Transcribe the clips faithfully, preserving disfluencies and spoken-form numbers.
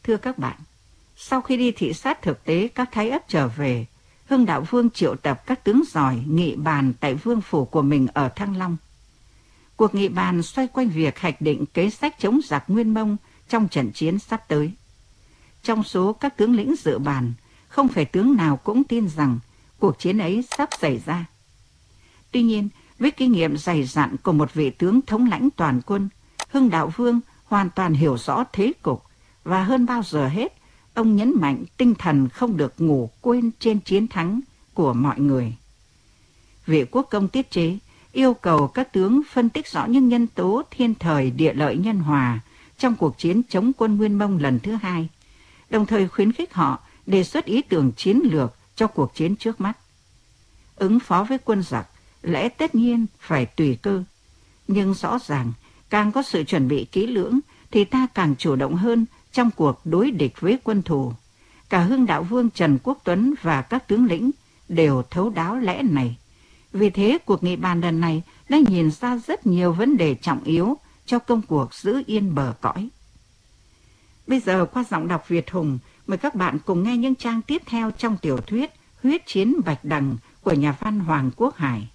Thưa các bạn, sau khi đi thị sát thực tế các thái ấp trở về, Hưng Đạo Vương triệu tập các tướng giỏi nghị bàn tại vương phủ của mình ở Thăng Long. Cuộc nghị bàn xoay quanh việc hoạch định kế sách chống giặc Nguyên Mông trong trận chiến sắp tới. Trong số các tướng lĩnh dự bàn, không phải tướng nào cũng tin rằng cuộc chiến ấy sắp xảy ra. Tuy nhiên, với kinh nghiệm dày dặn của một vị tướng thống lãnh toàn quân, Hưng Đạo Vương hoàn toàn hiểu rõ thế cục, và hơn bao giờ hết, ông nhấn mạnh tinh thần không được ngủ quên trên chiến thắng của mọi người. Vị quốc công tiết chế yêu cầu các tướng phân tích rõ những nhân tố thiên thời địa lợi nhân hòa trong cuộc chiến chống quân Nguyên Mông lần thứ hai, đồng thời khuyến khích họ đề xuất ý tưởng chiến lược cho cuộc chiến trước mắt. Ứng phó với quân giặc lẽ tất nhiên phải tùy cơ, nhưng rõ ràng càng có sự chuẩn bị kỹ lưỡng thì ta càng chủ động hơn trong cuộc đối địch với quân thù. Cả Hưng Đạo Vương Trần Quốc Tuấn và các tướng lĩnh đều thấu đáo lẽ này. Vì thế, cuộc nghị bàn lần này đã nhìn ra rất nhiều vấn đề trọng yếu cho công cuộc giữ yên bờ cõi. Bây giờ, qua giọng đọc Việt Hùng, mời các bạn cùng nghe những trang tiếp theo trong tiểu thuyết Huyết chiến Bạch Đằng của nhà văn Hoàng Quốc Hải.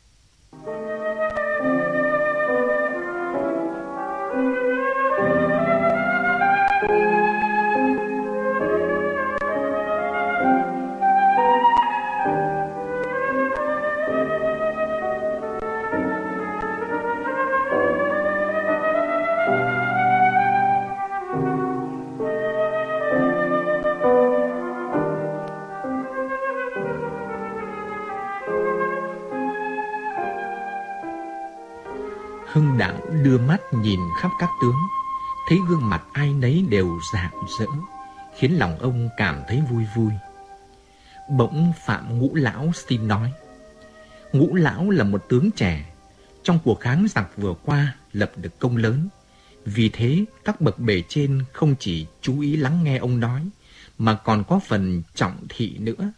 Hưng Đạo đưa mắt nhìn khắp các tướng, thấy gương mặt ai nấy đều rạng rỡ, khiến lòng ông cảm thấy vui vui. Bỗng Phạm Ngũ Lão xin nói. Ngũ Lão là một tướng trẻ, trong cuộc kháng giặc vừa qua lập được công lớn. Vì thế các bậc bề trên không chỉ chú ý lắng nghe ông nói, mà còn có phần trọng thị nữa.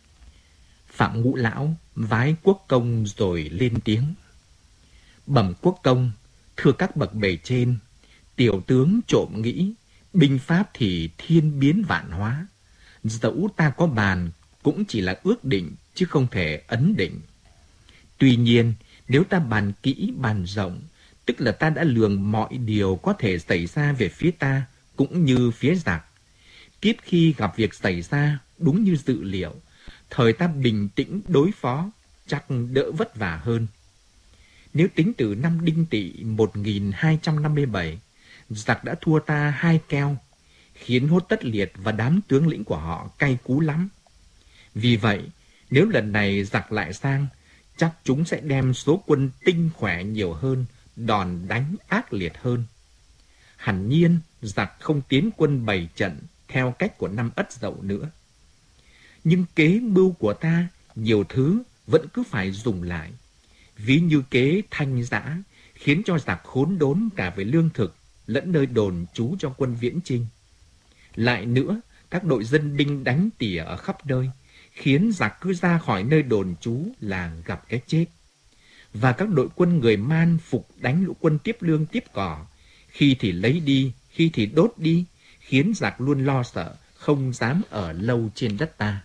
Phạm Ngũ Lão vái quốc công rồi lên tiếng. Bẩm quốc công, thưa các bậc bề trên, tiểu tướng trộm nghĩ, binh pháp thì thiên biến vạn hóa. Dẫu ta có bàn, cũng chỉ là ước định, chứ không thể ấn định. Tuy nhiên, nếu ta bàn kỹ, bàn rộng, tức là ta đã lường mọi điều có thể xảy ra về phía ta, cũng như phía giặc. Kiếp khi gặp việc xảy ra, đúng như dự liệu, thời ta bình tĩnh đối phó, chắc đỡ vất vả hơn. Nếu tính từ năm Đinh Tỵ một nghìn hai trăm năm mươi bảy, giặc đã thua ta hai keo, khiến Hốt Tất Liệt và đám tướng lĩnh của họ cay cú lắm. Vì vậy, nếu lần này giặc lại sang, chắc chúng sẽ đem số quân tinh khỏe nhiều hơn, đòn đánh ác liệt hơn. Hẳn nhiên, giặc không tiến quân bày trận theo cách của năm Ất Dậu nữa. Nhưng kế mưu của ta, nhiều thứ vẫn cứ phải dùng lại. Ví như kế Thanh Giã, khiến cho giặc khốn đốn cả về lương thực, lẫn nơi đồn trú cho quân viễn chinh. Lại nữa, các đội dân binh đánh tỉa ở khắp nơi, khiến giặc cứ ra khỏi nơi đồn trú là gặp cái chết. Và các đội quân người Man phục đánh lũ quân tiếp lương tiếp cỏ, khi thì lấy đi, khi thì đốt đi, khiến giặc luôn lo sợ, không dám ở lâu trên đất ta.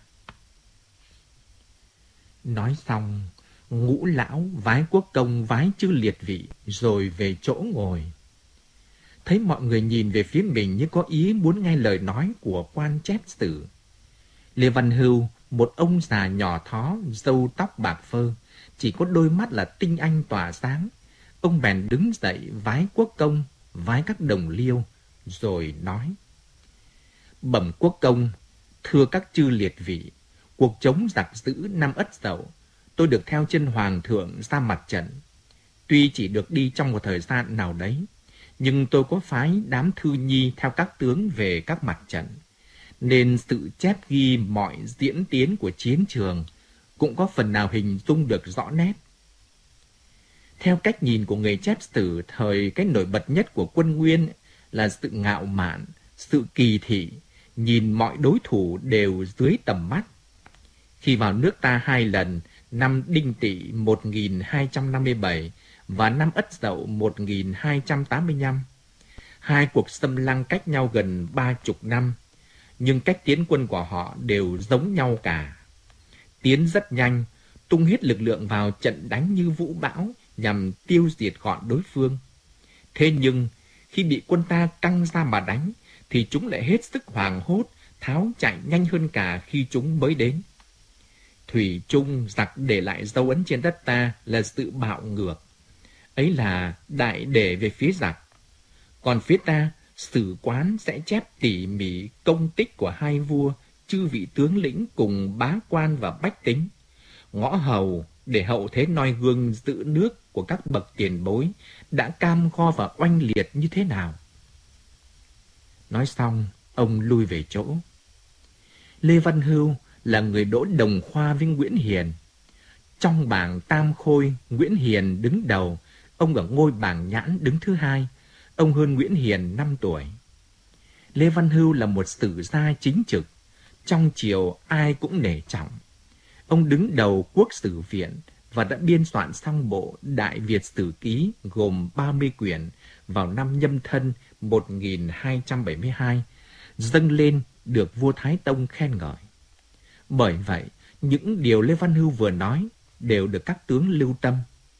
Nói xong, Ngũ Lão vái quốc công vái chư liệt vị, rồi về chỗ ngồi. Thấy mọi người nhìn về phía mình như có ý muốn nghe lời nói của quan chép sử. Lê Văn Hưu, một ông già nhỏ thó, râu tóc bạc phơ, chỉ có đôi mắt là tinh anh tỏa sáng. Ông bèn đứng dậy vái quốc công, vái các đồng liêu, rồi nói. Bẩm quốc công, thưa các chư liệt vị, cuộc chống giặc dữ năm Ất Dậu, tôi được theo chân Hoàng thượng ra mặt trận. Tuy chỉ được đi trong một thời gian nào đấy, nhưng tôi có phái đám thư nhi theo các tướng về các mặt trận, nên sự chép ghi mọi diễn tiến của chiến trường cũng có phần nào hình dung được rõ nét. Theo cách nhìn của người chép sử thời, cái nổi bật nhất của quân Nguyên là sự ngạo mạn, sự kỳ thị, nhìn mọi đối thủ đều dưới tầm mắt. Khi vào nước ta hai lần, năm Đinh Tỵ một nghìn hai trăm năm mươi bảy và năm Ất Dậu một nghìn hai trăm tám mươi lăm, hai cuộc xâm lăng cách nhau gần ba chục năm, nhưng cách tiến quân của họ đều giống nhau cả. Tiến rất nhanh, tung hết lực lượng vào trận đánh như vũ bão nhằm tiêu diệt gọn đối phương. Thế nhưng, khi bị quân ta căng ra mà đánh, thì chúng lại hết sức hoảng hốt, tháo chạy nhanh hơn cả khi chúng mới đến. Thủy chung giặc để lại dấu ấn trên đất ta là sự bạo ngược. Ấy là đại để về phía giặc. Còn phía ta, sử quán sẽ chép tỉ mỉ công tích của hai vua, chư vị tướng lĩnh cùng bá quan và bách tính. Ngõ hầu để hậu thế noi gương giữ nước của các bậc tiền bối đã cam go và oanh liệt như thế nào. Nói xong, ông lui về chỗ. Lê Văn Hưu là người đỗ đồng khoa với Nguyễn Hiền. Trong bảng tam khôi, Nguyễn Hiền đứng đầu, ông ở ngôi bảng nhãn đứng thứ hai. Ông hơn Nguyễn Hiền năm tuổi. Lê Văn Hưu là một sử gia chính trực, trong triều ai cũng nể trọng. Ông đứng đầu Quốc Sử Viện và đã biên soạn xong bộ Đại Việt Sử Ký gồm ba mươi quyển vào năm Nhâm Thân một nghìn hai trăm bảy mươi hai, dâng lên được vua Thái Tông khen ngợi. Bởi vậy, những điều Lê Văn Hưu vừa nói đều được các tướng lưu tâm.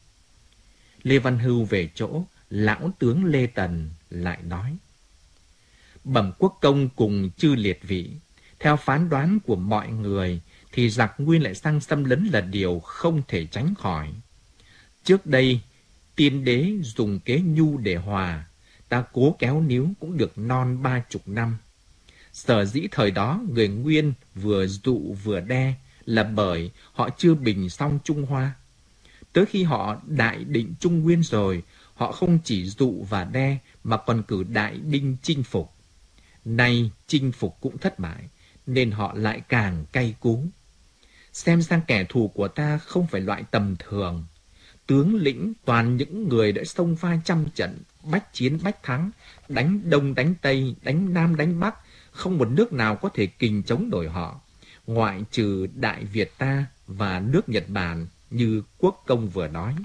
Lê Văn Hưu về chỗ, lão tướng Lê Tần lại nói: Bẩm quốc công cùng chư liệt vị, theo phán đoán của mọi người thì giặc Nguyên lại sang xâm lấn là điều không thể tránh khỏi. Trước đây, tiên đế dùng kế nhu để hòa, ta cố kéo níu cũng được non ba chục năm. Sở dĩ thời đó người Nguyên vừa dụ vừa đe là bởi họ chưa bình xong Trung Hoa. Tới khi họ đại định Trung Nguyên rồi, họ không chỉ dụ và đe mà còn cử đại binh chinh phục. Nay chinh phục cũng thất bại, nên họ lại càng cay cú. Xem sang kẻ thù của ta không phải loại tầm thường. Tướng lĩnh toàn những người đã xông pha trăm trận, bách chiến bách thắng, đánh Đông đánh Tây, đánh Nam đánh Bắc, không một nước nào có thể kình chống nổi họ, ngoại trừ Đại Việt ta và nước Nhật Bản như quốc công vừa nói.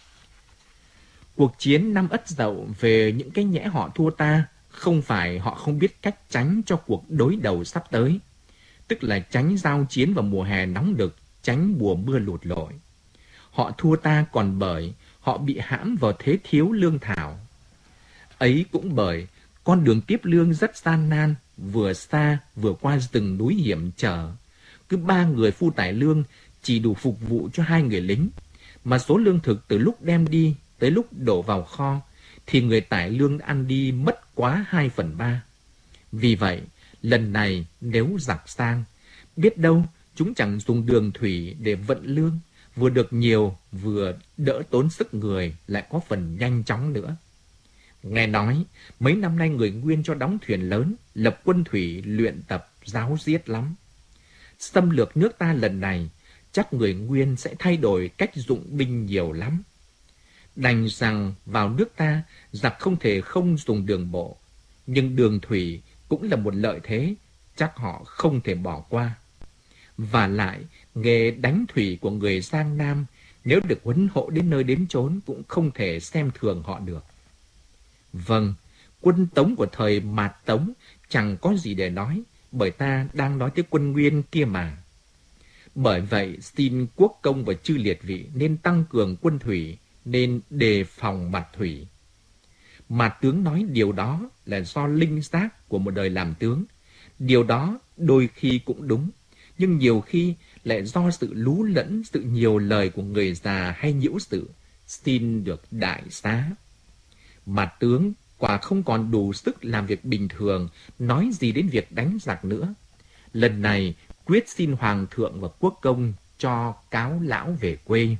Cuộc chiến năm Ất Dậu về những cái nhẽ họ thua ta, không phải họ không biết cách tránh cho cuộc đối đầu sắp tới, tức là tránh giao chiến vào mùa hè nóng đực, tránh mùa mưa lụt lội. Họ thua ta còn bởi họ bị hãm vào thế thiếu lương thảo. Ấy cũng bởi con đường tiếp lương rất gian nan, vừa xa vừa qua rừng núi hiểm trở. Cứ ba người phu tải lương chỉ đủ phục vụ cho hai người lính, mà số lương thực từ lúc đem đi tới lúc đổ vào kho thì người tải lương ăn đi mất quá hai phần ba. Vì vậy, lần này nếu giặc sang, biết đâu chúng chẳng dùng đường thủy để vận lương, vừa được nhiều vừa đỡ tốn sức người, lại có phần nhanh chóng nữa. Nghe nói, mấy năm nay người Nguyên cho đóng thuyền lớn, lập quân thủy, luyện tập, giáo diết lắm. Xâm lược nước ta lần này, chắc người Nguyên sẽ thay đổi cách dụng binh nhiều lắm. Đành rằng vào nước ta, giặc không thể không dùng đường bộ, nhưng đường thủy cũng là một lợi thế, chắc họ không thể bỏ qua. Và lại, nghề đánh thủy của người Giang Nam, nếu được huấn hộ đến nơi đến chốn cũng không thể xem thường họ được. Vâng, quân Tống của thời Mạt Tống chẳng có gì để nói, bởi ta đang nói tới quân Nguyên kia mà. Bởi vậy, xin quốc công và chư liệt vị nên tăng cường quân thủy, nên đề phòng mặt thủy. Mạt tướng nói điều đó là do linh giác của một đời làm tướng. Điều đó đôi khi cũng đúng, nhưng nhiều khi lại do sự lú lẫn, sự nhiều lời của người già hay nhiễu sự, xin được đại xá. Mạt tướng quả không còn đủ sức làm việc bình thường, nói gì đến việc đánh giặc nữa. Lần này quyết xin hoàng thượng và quốc công cho cáo lão về quê.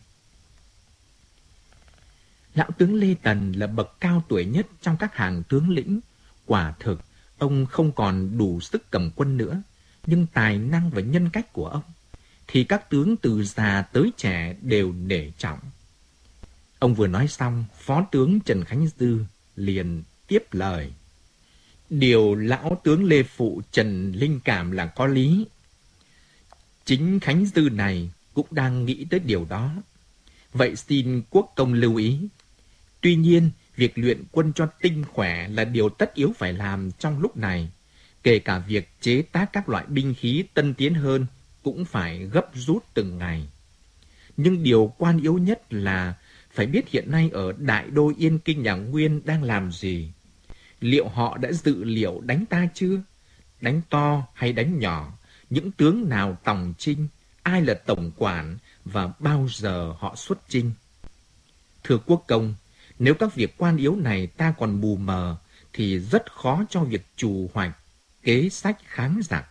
Lão tướng Lê Tần là bậc cao tuổi nhất trong các hàng tướng lĩnh. Quả thực, ông không còn đủ sức cầm quân nữa, nhưng tài năng và nhân cách của ông thì các tướng từ già tới trẻ đều nể trọng. Ông vừa nói xong, Phó tướng Trần Khánh Dư liền tiếp lời. Điều lão tướng Lê Phụ Trần linh cảm là có lý. Chính Khánh Dư này cũng đang nghĩ tới điều đó. Vậy xin quốc công lưu ý. Tuy nhiên, việc luyện quân cho tinh khỏe là điều tất yếu phải làm trong lúc này. Kể cả việc chế tác các loại binh khí tân tiến hơn cũng phải gấp rút từng ngày. Nhưng điều quan yếu nhất là phải biết hiện nay ở đại đô Yên Kinh nhà Nguyên đang làm gì. Liệu họ đã dự liệu đánh ta chưa? Đánh to hay đánh nhỏ? Những tướng nào tòng chinh? Ai là tổng quản? Và bao giờ họ xuất chinh? Thưa quốc công, nếu các việc quan yếu này ta còn mù mờ, thì rất khó cho việc trù hoạch, kế sách kháng giặc.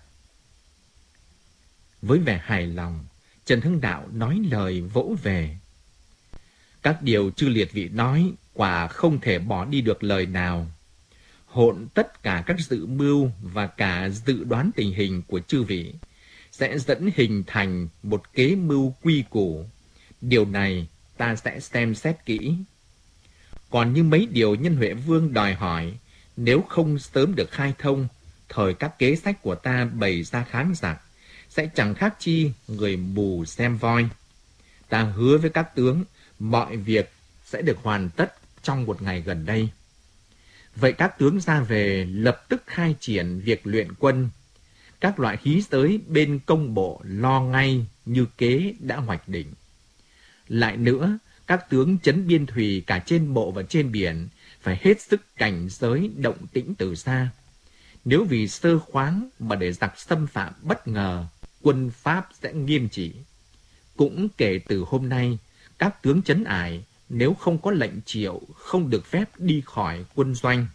Với vẻ hài lòng, Trần Hưng Đạo nói lời vỗ về. Các điều chư liệt vị nói, quả không thể bỏ đi được lời nào. Hỗn tất cả các dự mưu và cả dự đoán tình hình của chư vị sẽ dẫn hình thành một kế mưu quy củ. Điều này ta sẽ xem xét kỹ. Còn như mấy điều nhân Huệ Vương đòi hỏi, nếu không sớm được khai thông, thời các kế sách của ta bày ra kháng giặc, sẽ chẳng khác chi người mù xem voi. Ta hứa với các tướng, mọi việc sẽ được hoàn tất trong một ngày gần đây. Vậy các tướng ra về lập tức khai triển việc luyện quân. Các loại khí giới bên công bộ lo ngay như kế đã hoạch định. Lại nữa, các tướng trấn biên thủy cả trên bộ và trên biển phải hết sức cảnh giới động tĩnh từ xa. Nếu vì sơ khoáng mà để giặc xâm phạm bất ngờ, quân Pháp sẽ nghiêm trị. Cũng kể từ hôm nay, các tướng trấn ải nếu không có lệnh triệu không được phép đi khỏi quân doanh.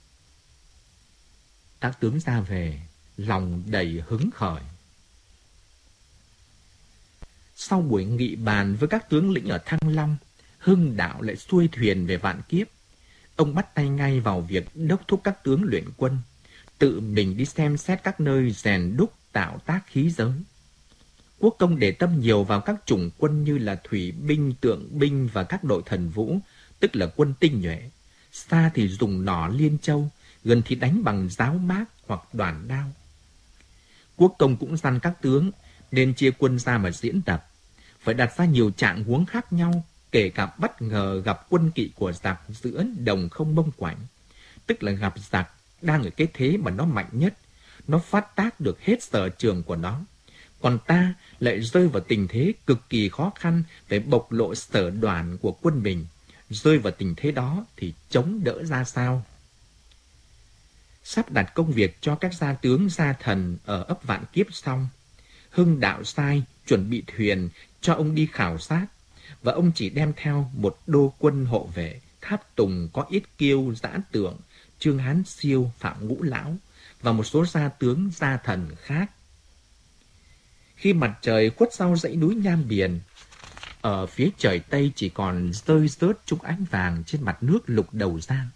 Các tướng ra về, lòng đầy hứng khởi. Sau buổi nghị bàn với các tướng lĩnh ở Thăng Long, Hưng Đạo lại xuôi thuyền về Vạn Kiếp. Ông bắt tay ngay vào việc đốc thúc các tướng luyện quân, tự mình đi xem xét các nơi rèn đúc tạo tác khí giới. Quốc công để tâm nhiều vào các chủng quân như là thủy binh, tượng binh và các đội thần vũ, tức là quân tinh nhuệ. Xa thì dùng nỏ liên châu, gần thì đánh bằng giáo mác hoặc đoàn đao. Quốc công cũng dặn các tướng nên chia quân ra mà diễn tập, phải đặt ra nhiều trạng huống khác nhau, kể cả bất ngờ gặp quân kỵ của giặc giữa đồng không bông quạnh, tức là gặp giặc đang ở cái thế mà nó mạnh nhất, nó phát tác được hết sở trường của nó. Còn ta lại rơi vào tình thế cực kỳ khó khăn, phải bộc lộ sở đoàn của quân mình. Rơi vào tình thế đó thì chống đỡ ra sao? Sắp đặt công việc cho các gia tướng gia thần ở ấp Vạn Kiếp xong, Hưng Đạo sai chuẩn bị thuyền cho ông đi khảo sát, và ông chỉ đem theo một đô quân hộ vệ, tháp tùng có Yết Kiêu, Dã Tượng, Trương Hán Siêu, Phạm Ngũ Lão và một số gia tướng gia thần khác. Khi mặt trời khuất sau dãy núi Nham Biển, ở phía trời Tây chỉ còn rơi rớt chút ánh vàng trên mặt nước Lục Đầu Giang,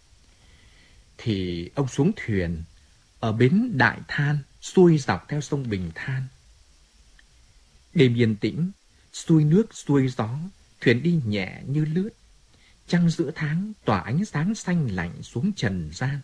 thì ông xuống thuyền ở bến Đại Than, xuôi dọc theo sông Bình Than. Đêm yên tĩnh, xuôi nước xuôi gió, thuyền đi nhẹ như lướt. Trăng giữa tháng tỏa ánh sáng xanh lạnh xuống trần gian.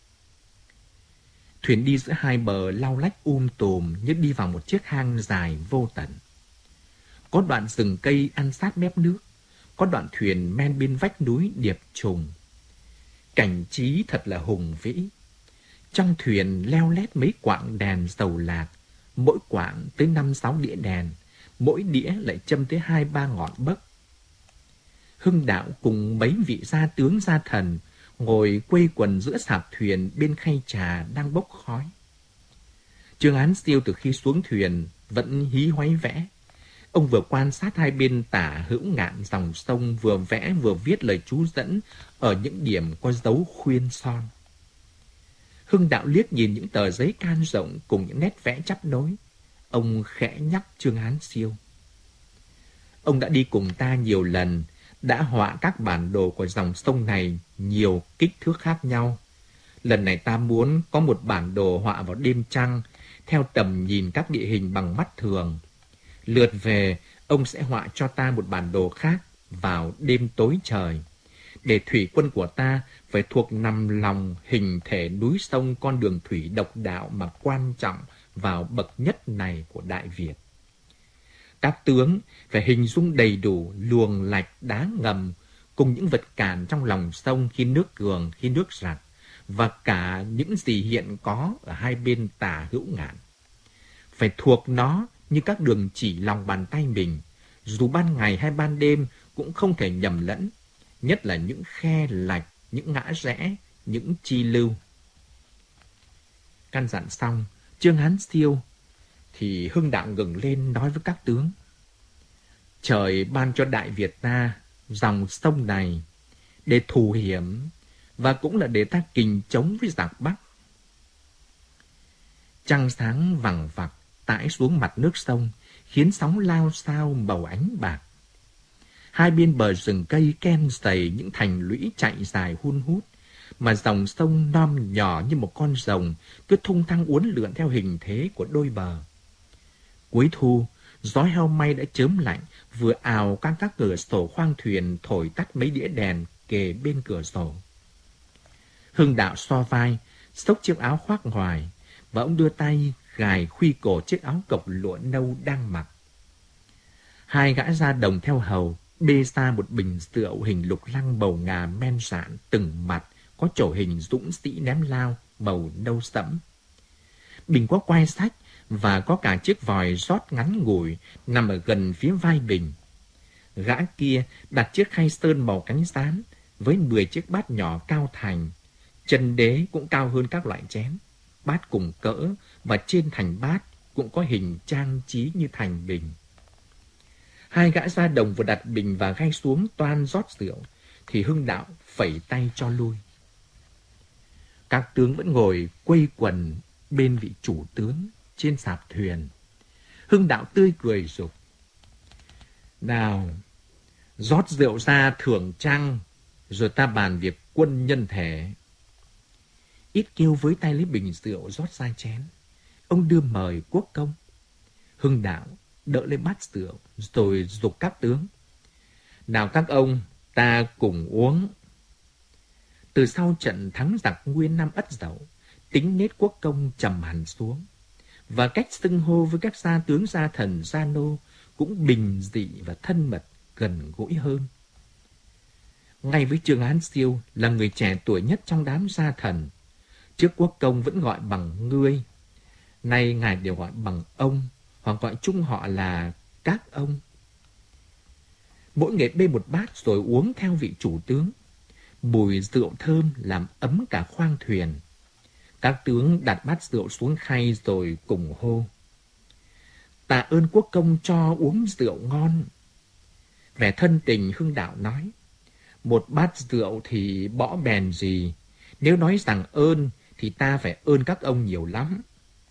Thuyền đi giữa hai bờ lau lách um tùm như đi vào một chiếc hang dài vô tận. Có đoạn rừng cây ăn sát mép nước, có đoạn thuyền men bên vách núi điệp trùng. Cảnh trí thật là hùng vĩ. Trong thuyền leo lét mấy quạng đèn dầu lạc, mỗi quạng tới năm sáu đĩa đèn, mỗi đĩa lại châm tới hai ba ngọn bấc. Hưng Đạo cùng mấy vị gia tướng gia thần ngồi quây quần giữa sạp thuyền bên khay trà đang bốc khói. Trương Hán Siêu từ khi xuống thuyền vẫn hí hoáy vẽ. Ông vừa quan sát hai bên tả hữu ngạn dòng sông, vừa vẽ vừa viết lời chú dẫn ở những điểm có dấu khuyên son. Hưng Đạo liếc nhìn những tờ giấy can rộng cùng những nét vẽ chắp nối. Ông khẽ nhắc Trương Hán Siêu. Ông đã đi cùng ta nhiều lần, đã họa các bản đồ của dòng sông này nhiều kích thước khác nhau. Lần này ta muốn có một bản đồ họa vào đêm trăng, theo tầm nhìn các địa hình bằng mắt thường. Lượt về, ông sẽ họa cho ta một bản đồ khác vào đêm tối trời, để thủy quân của ta phải thuộc nằm lòng hình thể núi sông con đường thủy độc đạo mà quan trọng vào bậc nhất này của Đại Việt. Các tướng phải hình dung đầy đủ luồng lạch đá ngầm cùng những vật cản trong lòng sông khi nước cường, khi nước giặc, và cả những gì hiện có ở hai bên tả hữu ngạn. Phải thuộc nó như các đường chỉ lòng bàn tay mình, dù ban ngày hay ban đêm cũng không thể nhầm lẫn, nhất là những khe lạch, những ngã rẽ, những chi lưu. Căn dặn xong, Trương Hán Siêu thì Hưng Đạo ngẩng lên nói với các tướng: trời ban cho Đại Việt ta dòng sông này để thù hiểm và cũng là để ta kình chống với giặc Bắc. Trăng sáng vằng vặc tải xuống mặt nước sông, khiến sóng lao xao màu ánh bạc. Hai bên bờ rừng cây ken dày những thành lũy chạy dài hun hút, mà dòng sông non nhỏ như một con rồng cứ thung thăng uốn lượn theo hình thế của đôi bờ. Cuối thu, gió heo may đã chớm lạnh, vừa ào căng các cửa sổ khoang thuyền thổi tắt mấy đĩa đèn kề bên cửa sổ. Hưng Đạo xoa vai, xốc chiếc áo khoác ngoài, và ông đưa tay gài khuy cổ chiếc áo cộc lụa nâu đang mặc. Hai gã ra đồng theo hầu bê ra một bình rượu hình lục lăng bầu ngà men sạn từng mặt, có trổ hình dũng sĩ ném lao màu nâu sẫm. Bình có quai sách và có cả chiếc vòi rót ngắn ngủi nằm ở gần phía vai bình. Gã kia đặt chiếc khay sơn màu cánh gián với mười chiếc bát nhỏ cao thành, chân đế cũng cao hơn các loại chén, bát cùng cỡ và trên thành bát cũng có hình trang trí như thành bình. Hai gã ra đồng vừa đặt bình và khay xuống toan rót rượu thì Hưng Đạo phẩy tay cho lui. Các tướng vẫn ngồi quây quần bên vị chủ tướng trên sạp thuyền. Hưng Đạo tươi cười rục: nào, rót rượu ra thưởng trăng, rồi ta bàn việc quân nhân thể. Ít Kiêu với tay lấy bình rượu rót ra chén. Ông đưa mời quốc công. Hưng Đạo đỡ lấy bát rượu rồi giục các tướng: nào các ông, ta cùng uống. Từ sau trận thắng giặc Nguyên năm Ất Dậu, tính nết quốc công trầm hẳn xuống, và cách xưng hô với các gia tướng gia thần gia nô cũng bình dị và thân mật, gần gũi hơn. Ngay với Trương Hán Siêu là người trẻ tuổi nhất trong đám gia thần, trước quốc công vẫn gọi bằng ngươi, nay ngài đều gọi bằng ông, hoặc gọi chung họ là các ông. Mỗi người bê một bát rồi uống theo vị chủ tướng. Mùi rượu thơm làm ấm cả khoang thuyền. Các tướng đặt bát rượu xuống khay rồi cùng hô: tạ ơn quốc công cho uống rượu ngon. Vẻ thân tình, Hưng Đạo nói: một bát rượu thì bỏ bèn gì, nếu nói rằng ơn thì ta phải ơn các ông nhiều lắm.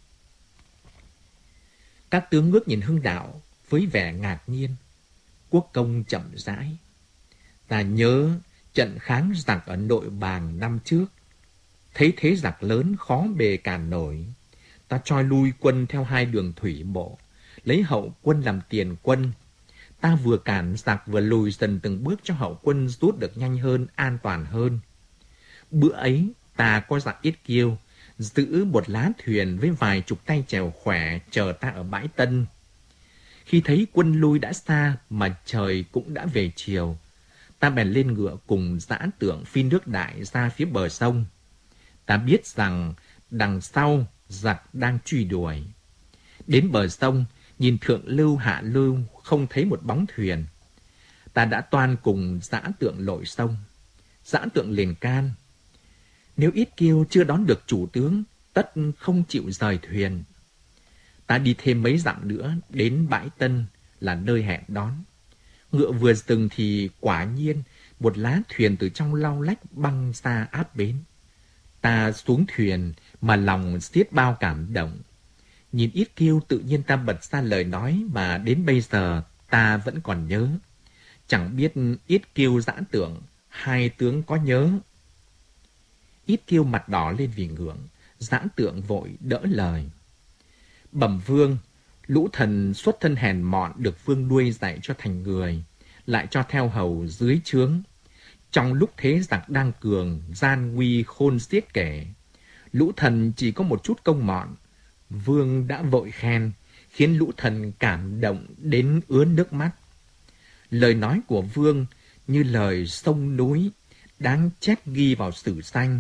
Các tướng ngước nhìn Hưng Đạo với vẻ ngạc nhiên. Quốc công chậm rãi: ta nhớ trận kháng giặc ở Nội Bàng năm trước, thấy thế giặc lớn khó bề cản nổi, ta choi lui quân theo hai đường thủy bộ, lấy hậu quân làm tiền quân. Ta vừa cản giặc vừa lùi dần từng bước cho hậu quân rút được nhanh hơn, an toàn hơn. Bữa ấy ta có dặn Yết Kiêu giữ một lá thuyền với vài chục tay chèo khỏe chờ ta ở bãi Tân. Khi thấy quân lui đã xa mà trời cũng đã về chiều, ta bèn lên ngựa cùng Dã Tượng phi nước đại ra phía bờ sông. Ta biết rằng đằng sau giặc đang truy đuổi. Đến bờ sông, nhìn thượng lưu hạ lưu không thấy một bóng thuyền. Ta đã toan cùng Dã Tượng lội sông. Dã Tượng liền can: nếu Yết Kiêu chưa đón được chủ tướng, tất không chịu rời thuyền. Ta đi thêm mấy dặm nữa đến bãi Tân là nơi hẹn đón. Ngựa vừa dừng thì quả nhiên một lá thuyền từ trong lau lách băng ra áp bến. Ta xuống thuyền mà lòng xiết bao cảm động. Nhìn Yết Kiêu tự nhiên ta bật ra lời nói mà đến bây giờ ta vẫn còn nhớ. Chẳng biết Yết Kiêu Dã Tượng hai tướng có nhớ. Yết Kiêu mặt đỏ lên vì ngượng, Dã Tượng vội đỡ lời: bẩm vương, lũ thần xuất thân hèn mọn được vương nuôi dạy cho thành người, lại cho theo hầu dưới trướng. Trong lúc thế giặc đang cường, gian nguy khôn xiết kể, lũ thần chỉ có một chút công mọn, vương đã vội khen, khiến lũ thần cảm động đến ứa nước mắt. Lời nói của vương như lời sông núi, đáng chép ghi vào sử danh,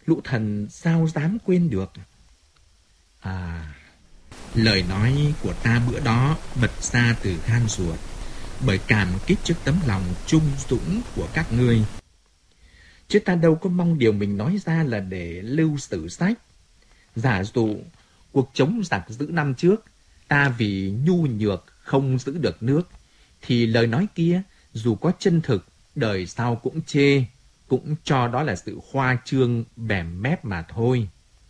lũ thần sao dám quên được. À, lời nói của ta bữa đó bật ra từ gan ruột, bởi cảm kích trước tấm lòng trung dũng của các ngươi. Chứ ta đâu có mong điều mình nói ra là để lưu sử sách. Giả dụ cuộc chống giặc giữ năm trước, ta vì nhu nhược không giữ được nước, thì lời nói kia dù có chân thực, đời sau cũng chê, cũng cho đó là sự khoa trương bèm mép mà thôi.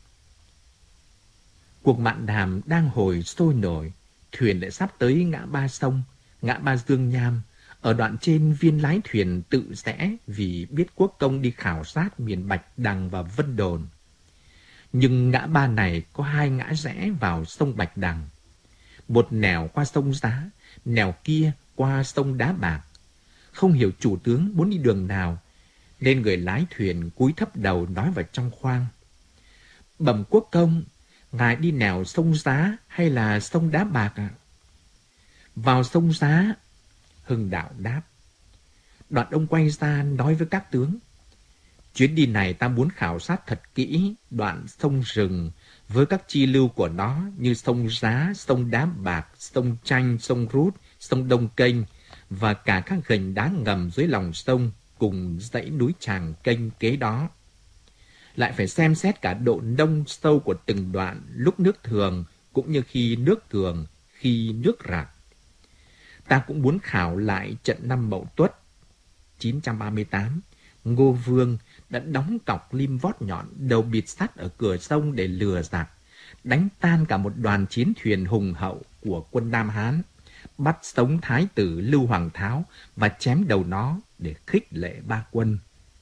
Cuộc mạn đàm đang hồi sôi nổi, thuyền lại sắp tới ngã ba sông, ngã ba Dương Nham. Ở đoạn trên, viên lái thuyền tự rẽ vì biết Quốc công đi khảo sát miền Bạch Đằng và Vân Đồn. Nhưng ngã ba này có hai ngã rẽ vào sông Bạch Đằng. Một nẻo qua sông Giá, nẻo kia qua sông Đá Bạc. Không hiểu chủ tướng muốn đi đường nào, nên người lái thuyền cúi thấp đầu nói vào trong khoang: "Bẩm Quốc công, ngài đi nẻo sông Giá hay là sông Đá Bạc ạ?" "Vào sông Giá," Hưng Đạo đáp. Đoạn ông quay ra nói với các tướng: "Chuyến đi này ta muốn khảo sát thật kỹ đoạn sông Rừng với các chi lưu của nó như sông Giá, sông Đá Bạc, sông Chanh, sông Rút, sông Đông Kênh và cả các gành đá ngầm dưới lòng sông cùng dãy núi Tràng Kênh kế đó. Lại phải xem xét cả độ nông sâu của từng đoạn lúc nước thường cũng như khi nước thường, khi nước rạc. Ta cũng muốn khảo lại trận năm Mậu Tuất chín trăm ba mươi tám, Ngô Vương đã đóng cọc lim vót nhọn đầu bịt sắt ở cửa sông để lừa giặc, đánh tan cả một đoàn chiến thuyền hùng hậu của quân Nam Hán, bắt sống thái tử Lưu Hoàng Tháo và chém đầu nó để khích lệ ba quân.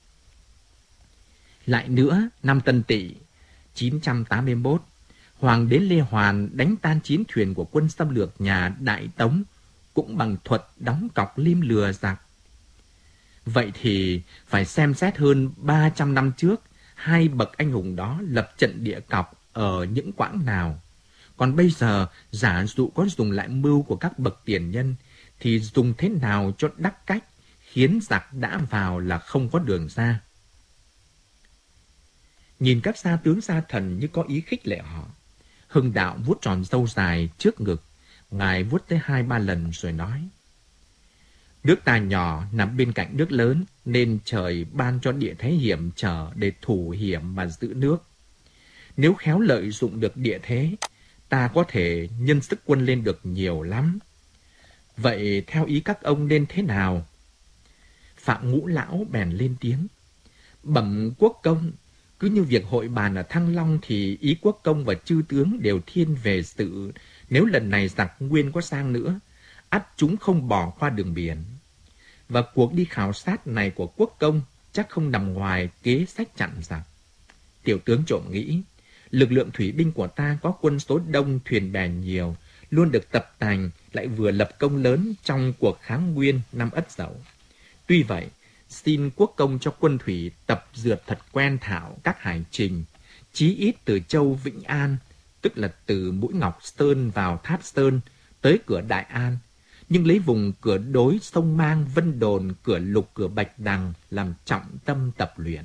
Lại nữa, năm Tân Tỵ chín trăm tám mươi mốt, Hoàng đế Lê Hoàn đánh tan chiến thuyền của quân xâm lược nhà Đại Tống cũng bằng thuật đóng cọc lim lừa giặc. Vậy thì phải xem xét hơn ba trăm năm trước, hai bậc anh hùng đó lập trận địa cọc ở những quãng nào. Còn bây giờ, giả dụ có dùng lại mưu của các bậc tiền nhân, thì dùng thế nào cho đắc cách, khiến giặc đã vào là không có đường ra. Nhìn các gia tướng gia thần như có ý khích lệ họ, Hưng Đạo vuốt tròn râu dài trước ngực, ngài vuốt tới hai ba lần rồi nói: "Nước ta nhỏ nằm bên cạnh nước lớn, nên trời ban cho địa thế hiểm trở để thủ hiểm mà giữ nước. Nếu khéo lợi dụng được địa thế, ta có thể nhân sức quân lên được nhiều lắm. Vậy theo ý các ông nên thế nào?" Phạm Ngũ Lão bèn lên tiếng: "Bẩm Quốc công, cứ như việc hội bàn ở Thăng Long thì ý Quốc công và chư tướng đều thiên về sự nếu lần này giặc nguyên có sang nữa, ắt chúng không bỏ qua đường biển. Và cuộc đi khảo sát này của Quốc công chắc không nằm ngoài kế sách chặn giặc. Tiểu tướng trộm nghĩ, lực lượng thủy binh của ta có quân số đông, thuyền bè nhiều, luôn được tập tành, lại vừa lập công lớn trong cuộc kháng nguyên năm Ất Dậu. Tuy vậy, xin Quốc công cho quân thủy tập dượt thật quen thạo các hải trình, chí ít từ châu Vĩnh An, tức là từ Mũi Ngọc Sơn vào Tháp Sơn, tới cửa Đại An, nhưng lấy vùng cửa đối sông Mang, Vân Đồn, cửa Lục, cửa Bạch Đằng làm trọng tâm tập luyện."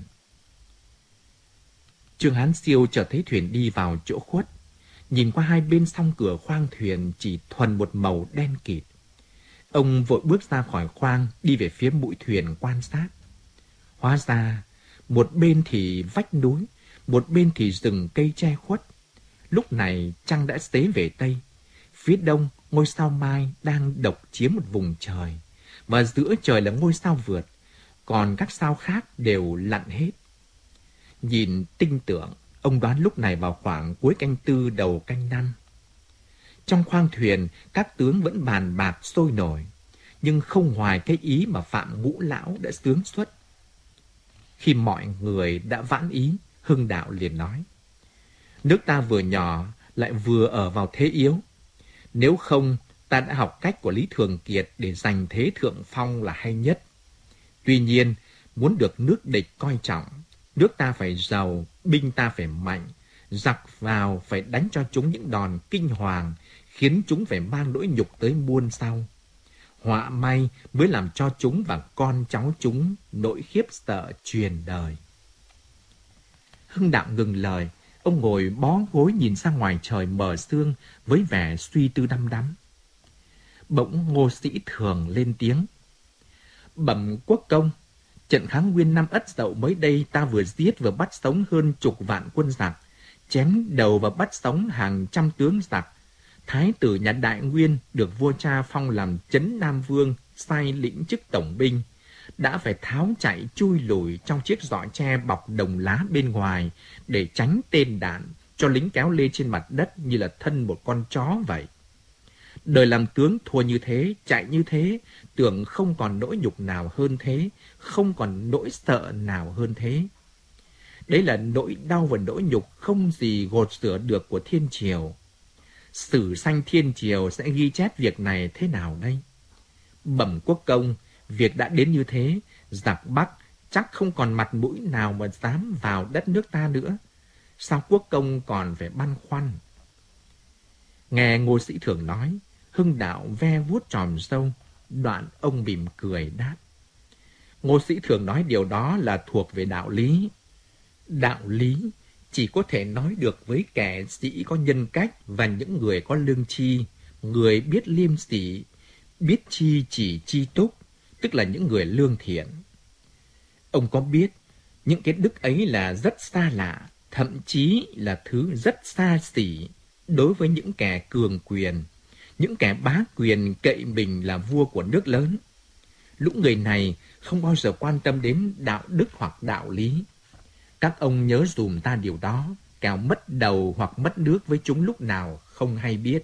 Trương Hán Siêu chợt thấy thuyền đi vào chỗ khuất, nhìn qua hai bên song cửa khoang thuyền chỉ thuần một màu đen kịt. Ông vội bước ra khỏi khoang, đi về phía mũi thuyền quan sát. Hóa ra, một bên thì vách núi, một bên thì rừng cây che khuất. Lúc này trăng đã xế về Tây. Phía đông, ngôi sao Mai đang độc chiếm một vùng trời, và giữa trời là ngôi sao Vượt, còn các sao khác đều lặn hết. Nhìn tinh tưởng, ông đoán lúc này vào khoảng cuối canh tư đầu canh năm. Trong khoang thuyền, các tướng vẫn bàn bạc sôi nổi, nhưng không hoài cái ý mà Phạm Ngũ Lão đã xướng xuất. Khi mọi người đã vãn ý, Hưng Đạo liền nói: "Nước ta vừa nhỏ, lại vừa ở vào thế yếu. Nếu không, ta đã học cách của Lý Thường Kiệt để giành thế thượng phong là hay nhất. Tuy nhiên, muốn được nước địch coi trọng, nước ta phải giàu, binh ta phải mạnh, giặc vào phải đánh cho chúng những đòn kinh hoàng, khiến chúng phải mang nỗi nhục tới muôn sau. Họa may mới làm cho chúng và con cháu chúng nỗi khiếp sợ truyền đời." Hưng Đạo ngừng lời, ông ngồi bó gối nhìn ra ngoài trời mờ sương với vẻ suy tư đăm đắm. Bỗng Ngô Sĩ Thường lên tiếng. Bẩm quốc công, trận kháng nguyên năm Ất Dậu mới đây ta vừa giết vừa bắt sống hơn chục vạn quân giặc, chém đầu và bắt sống hàng trăm tướng giặc. Thái tử nhà Đại Nguyên được vua cha phong làm Trấn Nam Vương, sai lĩnh chức tổng binh, đã phải tháo chạy chui lùi trong chiếc giỏ tre bọc đồng lá bên ngoài để tránh tên đạn, cho lính kéo lê trên mặt đất như là thân một con chó vậy. Đời làm tướng thua như thế, chạy như thế, tưởng không còn nỗi nhục nào hơn thế, không còn nỗi sợ nào hơn thế. Đấy là nỗi đau và nỗi nhục không gì gột rửa được của thiên triều. Sử sanh thiên triều sẽ ghi chép việc này thế nào đây? Bẩm quốc công, việc đã đến như thế, giặc Bắc chắc không còn mặt mũi nào mà dám vào đất nước ta nữa. Sao quốc công còn phải băn khoăn? Nghe Ngô Sĩ Thường nói, Hưng Đạo ve vuốt chòm râu, đoạn ông mỉm cười đáp. Ngô Sĩ Thường nói điều đó là thuộc về đạo lý. Đạo lý chỉ có thể nói được với kẻ sĩ có nhân cách và những người có lương tri, người biết liêm sỉ, biết chi chỉ chi túc, tức là những người lương thiện. Ông có biết, những cái đức ấy là rất xa lạ, thậm chí là thứ rất xa xỉ đối với những kẻ cường quyền, những kẻ bá quyền cậy mình là vua của nước lớn. Lũ người này không bao giờ quan tâm đến đạo đức hoặc đạo lý. Các ông nhớ dùm ta điều đó, kẻo mất đầu hoặc mất nước với chúng lúc nào không hay biết.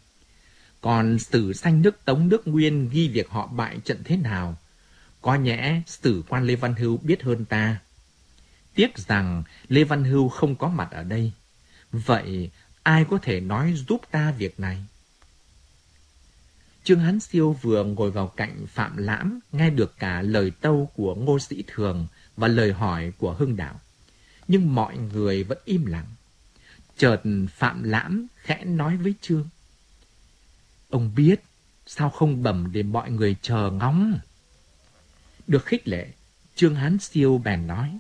Còn sử sanh nước Tống nước Nguyên ghi việc họ bại trận thế nào, có nhẽ sử quan Lê Văn Hưu biết hơn ta. Tiếc rằng Lê Văn Hưu không có mặt ở đây. Vậy ai có thể nói giúp ta việc này? Trương Hán Siêu vừa ngồi vào cạnh Phạm Lãm, nghe được cả lời tâu của Ngô Sĩ Thường và lời hỏi của Hưng Đạo. Nhưng mọi người vẫn im lặng. Chợt Phạm Lãm khẽ nói với Trương. Ông biết, sao không bẩm để mọi người chờ ngóng? Được khích lệ, Trương Hán Siêu bèn nói.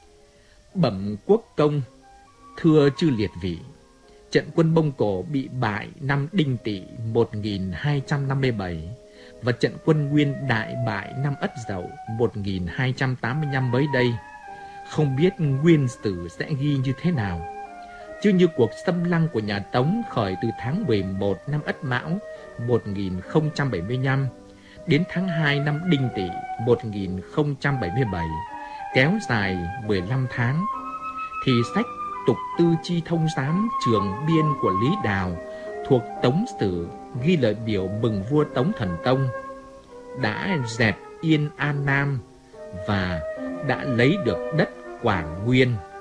Bẩm quốc công, thưa chư liệt vị, trận quân Mông Cổ bị bại năm Đinh Tỵ một nghìn hai trăm năm mươi bảy và trận quân Nguyên đại bại năm Ất Dậu một nghìn hai trăm tám mươi lăm mới đây. Không biết nguyên sử sẽ ghi như thế nào. Chứ như cuộc xâm lăng của nhà Tống khởi từ tháng mười một năm Ất Mão một nghìn không trăm bảy mươi lăm đến tháng hai năm Đinh Tỵ một nghìn không trăm bảy mươi bảy, kéo dài mười lăm tháng, thì sách Tục Tư Chi Thông Giám Trường Biên của Lý Đào thuộc Tống Sử ghi lời biểu mừng vua Tống Thần Tông đã dẹp yên An Nam và đã lấy được đất Quảng Nguyên.